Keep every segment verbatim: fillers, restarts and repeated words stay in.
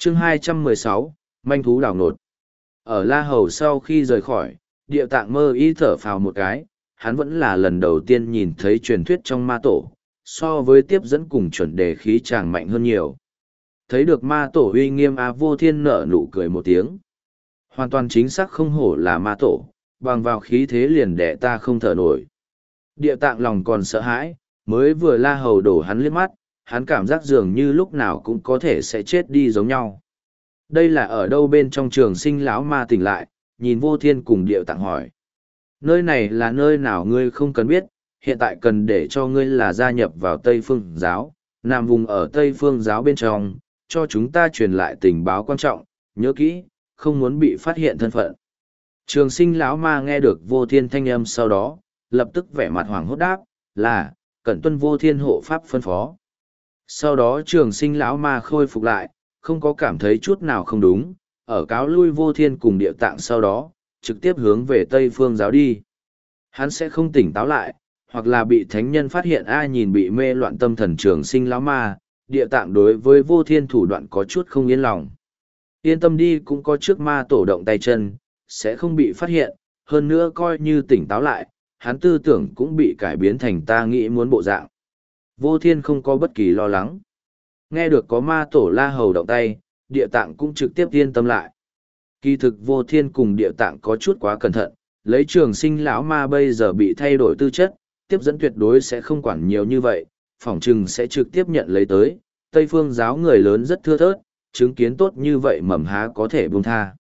chương hai trăm mười sáu, manh thú đảo nột. Ở La Hầu sau khi rời khỏi, Địa Tạng mơ ý thở phào một cái, hắn vẫn là lần đầu tiên nhìn thấy truyền thuyết trong ma tổ, so với tiếp dẫn cùng chuẩn đề khí chàng mạnh hơn nhiều. Thấy được ma tổ uy nghiêm, A Vô Thiên nở nụ cười một tiếng. Hoàn toàn chính xác không hổ là ma tổ, bằng vào khí thế liền đẻ ta không thở nổi. Địa Tạng lòng còn sợ hãi, mới vừa La Hầu đổ hắn liếc mắt, hắn cảm giác dường như lúc nào cũng có thể sẽ chết đi giống nhau. Đây là ở đâu bên trong Trường Sinh lão ma tỉnh lại, nhìn Vô Thiên cùng Địa Tạng hỏi. Nơi này là nơi nào ngươi không cần biết, hiện tại cần để cho ngươi là gia nhập vào Tây Phương giáo, nằm vùng ở Tây Phương giáo bên trong, cho chúng ta truyền lại tình báo quan trọng, nhớ kỹ, không muốn bị phát hiện thân phận. Trường Sinh lão ma nghe được Vô Thiên thanh âm sau đó, lập tức vẻ mặt hoảng hốt đáp, là, cẩn tuân Vô Thiên hộ pháp phân phó. Sau đó Trường Sinh lão ma khôi phục lại, không có cảm thấy chút nào không đúng, ở cáo lui Vô Thiên cùng Địa Tạng sau đó, trực tiếp hướng về Tây Phương giáo đi. Hắn sẽ không tỉnh táo lại, hoặc là bị thánh nhân phát hiện ai nhìn bị mê loạn tâm thần Trường Sinh lão ma, Địa Tạng đối với Vô Thiên thủ đoạn có chút không yên lòng. Yên tâm đi, cũng có trước ma tổ động tay chân, sẽ không bị phát hiện, hơn nữa coi như tỉnh táo lại, hắn tư tưởng cũng bị cải biến thành ta nghĩ muốn bộ dạng. Vô Thiên không có bất kỳ lo lắng. Nghe được có ma tổ La Hầu động tay, Địa Tạng cũng trực tiếp yên tâm lại. Kỳ thực Vô Thiên cùng Địa Tạng có chút quá cẩn thận, lấy Trường Sinh lão ma bây giờ bị thay đổi tư chất, tiếp dẫn tuyệt đối sẽ không quản nhiều như vậy, phỏng chừng sẽ trực tiếp nhận lấy tới. Tây Phương giáo người lớn rất thưa thớt, chứng kiến tốt như vậy mầm há có thể buông tha.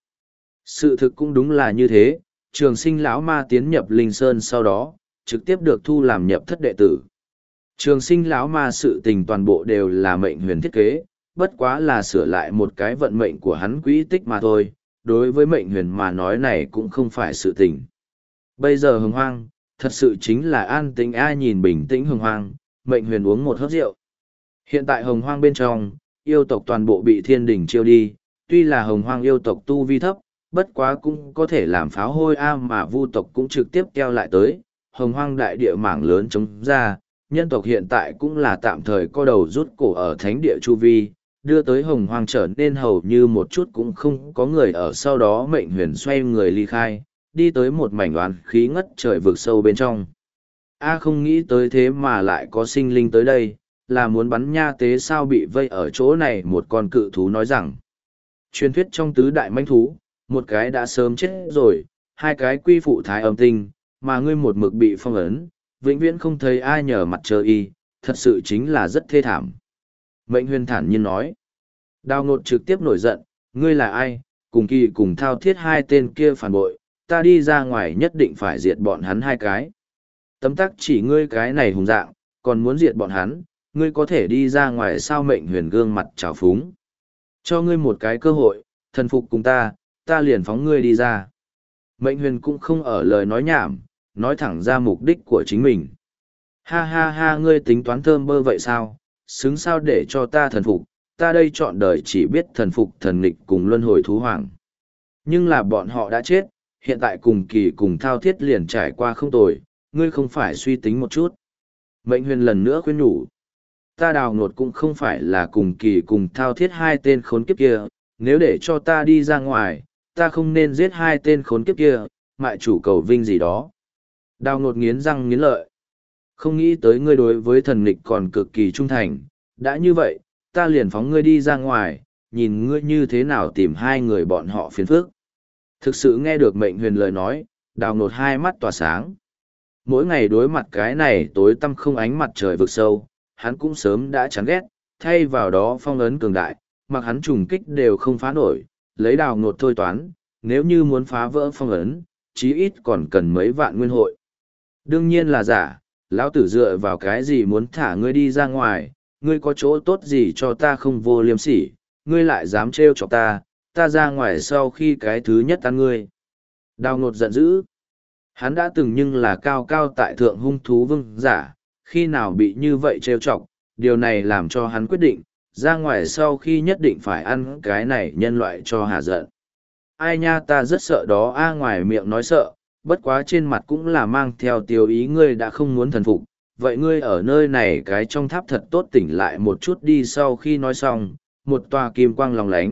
Sự thực cũng đúng là như thế, Trường Sinh lão ma tiến nhập Linh Sơn sau đó, trực tiếp được thu làm nhập thất đệ tử. Trường Sinh lão ma sự tình toàn bộ đều là mệnh huyền thiết kế, bất quá là sửa lại một cái vận mệnh của hắn quỹ tích mà thôi, đối với mệnh huyền mà nói này cũng không phải sự tình. Bây giờ Hồng Hoang, thật sự chính là an tĩnh, ai nhìn bình tĩnh Hồng Hoang, mệnh huyền uống một hớp rượu. Hiện tại Hồng Hoang bên trong, yêu tộc toàn bộ bị thiên đình chiêu đi, tuy là Hồng Hoang yêu tộc tu vi thấp, bất quá cũng có thể làm pháo hôi a, mà vu tộc cũng trực tiếp keo lại tới, Hồng Hoang đại địa mảng lớn chống ra, nhân tộc hiện tại cũng là tạm thời co đầu rút cổ ở thánh địa chu vi, đưa tới Hồng Hoang trở nên hầu như một chút cũng không có người ở, sau đó mệnh huyền xoay người ly khai, đi tới một mảnh oán khí ngất trời vực sâu bên trong. A không nghĩ tới thế mà lại có sinh linh tới đây, là muốn bắn nha tế sao, bị vây ở chỗ này. Một con cự thú nói rằng, truyền thuyết trong tứ đại manh thú, một cái đã sớm chết rồi, hai cái quy phụ thái âm tinh, mà ngươi một mực bị phong ấn, vĩnh viễn không thấy ai nhờ mặt trời y, thật sự chính là rất thê thảm. Mệnh huyền thản nhiên nói. Đào Ngột trực tiếp nổi giận, ngươi là ai, cùng kỳ cùng thao thiết hai tên kia phản bội, ta đi ra ngoài nhất định phải diệt bọn hắn hai cái. Tấm tắc chỉ ngươi cái này hùng dạng, còn muốn diệt bọn hắn, ngươi có thể đi ra ngoài sao? Mệnh huyền gương mặt trào phúng. Cho ngươi một cái cơ hội, thần phục cùng ta, ta liền phóng ngươi đi ra. Mệnh huyền cũng không ở lời nói nhảm, nói thẳng ra mục đích của chính mình. Ha ha ha, ngươi tính toán thơm bơ vậy sao, xứng sao để cho ta thần phục, ta đây chọn đời chỉ biết thần phục thần nghịch cùng luân hồi thú hoàng. Nhưng là bọn họ đã chết, hiện tại cùng kỳ cùng thao thiết liền trải qua không tồi, ngươi không phải suy tính một chút. Mệnh huyền lần nữa khuyên nhủ. Ta Đào Ngột cũng không phải là cùng kỳ cùng thao thiết hai tên khốn kiếp kia, nếu để cho ta đi ra ngoài, ta không nên giết hai tên khốn kiếp kia, mại chủ cầu vinh gì đó. Đào Ngột nghiến răng nghiến lợi. Không nghĩ tới ngươi đối với thần nghịch còn cực kỳ trung thành, đã như vậy, ta liền phóng ngươi đi ra ngoài, nhìn ngươi như thế nào tìm hai người bọn họ phiền phức. Thực sự nghe được mệnh huyền lời nói, Đào Ngột hai mắt tỏa sáng. Mỗi ngày đối mặt cái này tối tăm không ánh mặt trời vực sâu, hắn cũng sớm đã chán ghét, thay vào đó phong ấn cường đại, mặc hắn trùng kích đều không phá nổi, lấy Đào Ngột thôi toán, nếu như muốn phá vỡ phong ấn, chí ít còn cần mấy vạn nguyên hội. Đương nhiên là giả, lão tử dựa vào cái gì muốn thả ngươi đi ra ngoài, ngươi có chỗ tốt gì cho ta không vô liêm sỉ, ngươi lại dám trêu chọc ta, ta ra ngoài sau khi cái thứ nhất ăn ngươi. Đào Ngột giận dữ. Hắn đã từng nhưng là cao cao tại thượng hung thú vương giả, khi nào bị như vậy trêu chọc, điều này làm cho hắn quyết định, ra ngoài sau khi nhất định phải ăn cái này nhân loại cho hà giận. Ai nha, ta rất sợ đó a, ngoài miệng nói sợ, bất quá trên mặt cũng là mang theo tiêu ý ngươi đã không muốn thần phục, vậy ngươi ở nơi này cái trong tháp thật tốt tỉnh lại một chút đi. Sau khi nói xong, một tòa kim quang lóng lánh,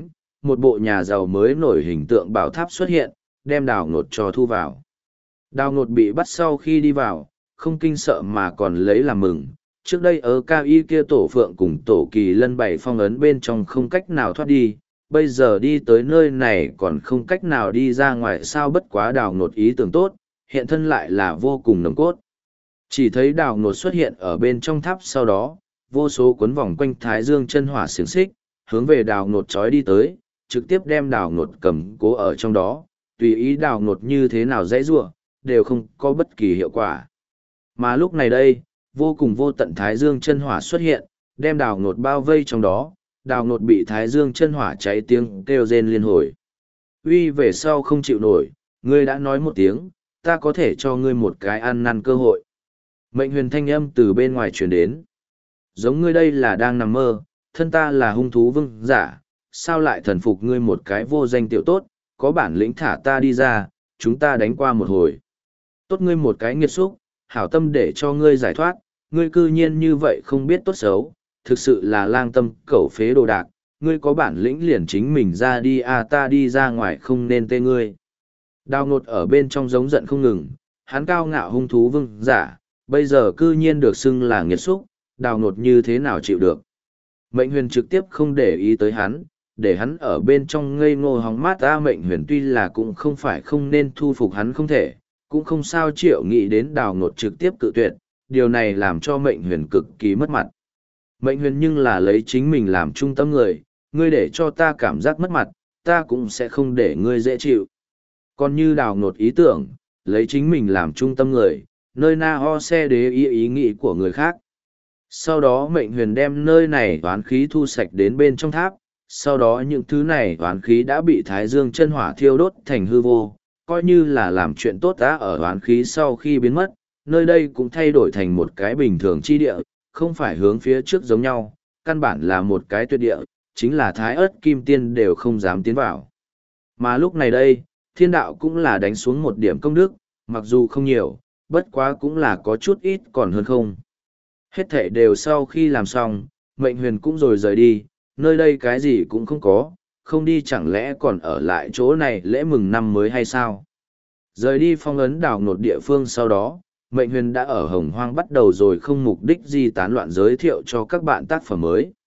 một bộ nhà giàu mới nổi hình tượng bảo tháp xuất hiện, đem đào ngột cho thu vào. Đào ngột bị bắt sau khi đi vào, không kinh sợ mà còn lấy làm mừng. Trước đây ở cao y kia tổ phượng cùng tổ kỳ lân bảy phong ấn bên trong không cách nào thoát đi, bây giờ đi tới nơi này còn không cách nào đi ra ngoài, sao bất quá đào ngột ý tưởng tốt, hiện thân lại là vô cùng nồng cốt. Chỉ thấy đào ngột xuất hiện ở bên trong tháp, sau đó, vô số cuốn vòng quanh thái dương chân hỏa xiềng xích, hướng về đào ngột trói đi tới, trực tiếp đem đào ngột cầm cố ở trong đó, tùy ý đào ngột như thế nào dãy giụa, đều không có bất kỳ hiệu quả. Mà lúc này đây, vô cùng vô tận thái dương chân hỏa xuất hiện, đem đào ngột bao vây trong đó, đào ngột bị thái dương chân hỏa cháy tiếng kêu rên liên hồi. Uy về sau không chịu nổi, ngươi đã nói một tiếng, ta có thể cho ngươi một cái ăn năn cơ hội. Mệnh huyền thanh âm từ bên ngoài truyền đến. Giống ngươi đây là đang nằm mơ, thân ta là hung thú vương giả, sao lại thần phục ngươi một cái vô danh tiểu tốt, có bản lĩnh thả ta đi ra, chúng ta đánh qua một hồi. Tốt ngươi một cái nghiệt xúc, hảo tâm để cho ngươi giải thoát, ngươi cư nhiên như vậy không biết tốt xấu, thực sự là lang tâm cẩu phế đồ đạc, ngươi có bản lĩnh liền chính mình ra đi à, ta đi ra ngoài không nên tê ngươi. Đào ngột ở bên trong giống giận không ngừng, hắn cao ngạo hung thú vương giả, bây giờ cư nhiên được xưng là nghiệt xúc, đào ngột như thế nào chịu được. Mệnh huyền trực tiếp không để ý tới hắn, để hắn ở bên trong ngây ngô hóng mát. Ta mệnh huyền tuy là cũng không phải không nên thu phục hắn không thể, cũng không sao triệu nghĩ đến đào ngột trực tiếp cự tuyệt, điều này làm cho mệnh huyền cực kỳ mất mặt. Mệnh huyền nhưng là lấy chính mình làm trung tâm người, ngươi để cho ta cảm giác mất mặt, ta cũng sẽ không để ngươi dễ chịu. Còn như đào ngột ý tưởng, lấy chính mình làm trung tâm người, nơi na ho xe đế ý ý nghĩ của người khác. Sau đó mệnh huyền đem nơi này toán khí thu sạch đến bên trong tháp, sau đó những thứ này toán khí đã bị thái dương chân hỏa thiêu đốt thành hư vô, coi như là làm chuyện tốt đã ở toán khí sau khi biến mất, nơi đây cũng thay đổi thành một cái bình thường chi địa, không phải hướng phía trước giống nhau, căn bản là một cái tuyệt địa, chính là thái ớt kim tiên đều không dám tiến vào. Mà lúc này đây, thiên đạo cũng là đánh xuống một điểm công đức, mặc dù không nhiều, bất quá cũng là có chút ít còn hơn không. Hết thảy đều sau khi làm xong, mệnh huyền cũng rồi rời đi, nơi đây cái gì cũng không có, không đi chẳng lẽ còn ở lại chỗ này lễ mừng năm mới hay sao? Rời đi phong ấn đảo nột địa phương sau đó, mệnh huyền đã ở hồng hoang bắt đầu rồi không mục đích gì tán loạn giới thiệu cho các bạn tác phẩm mới.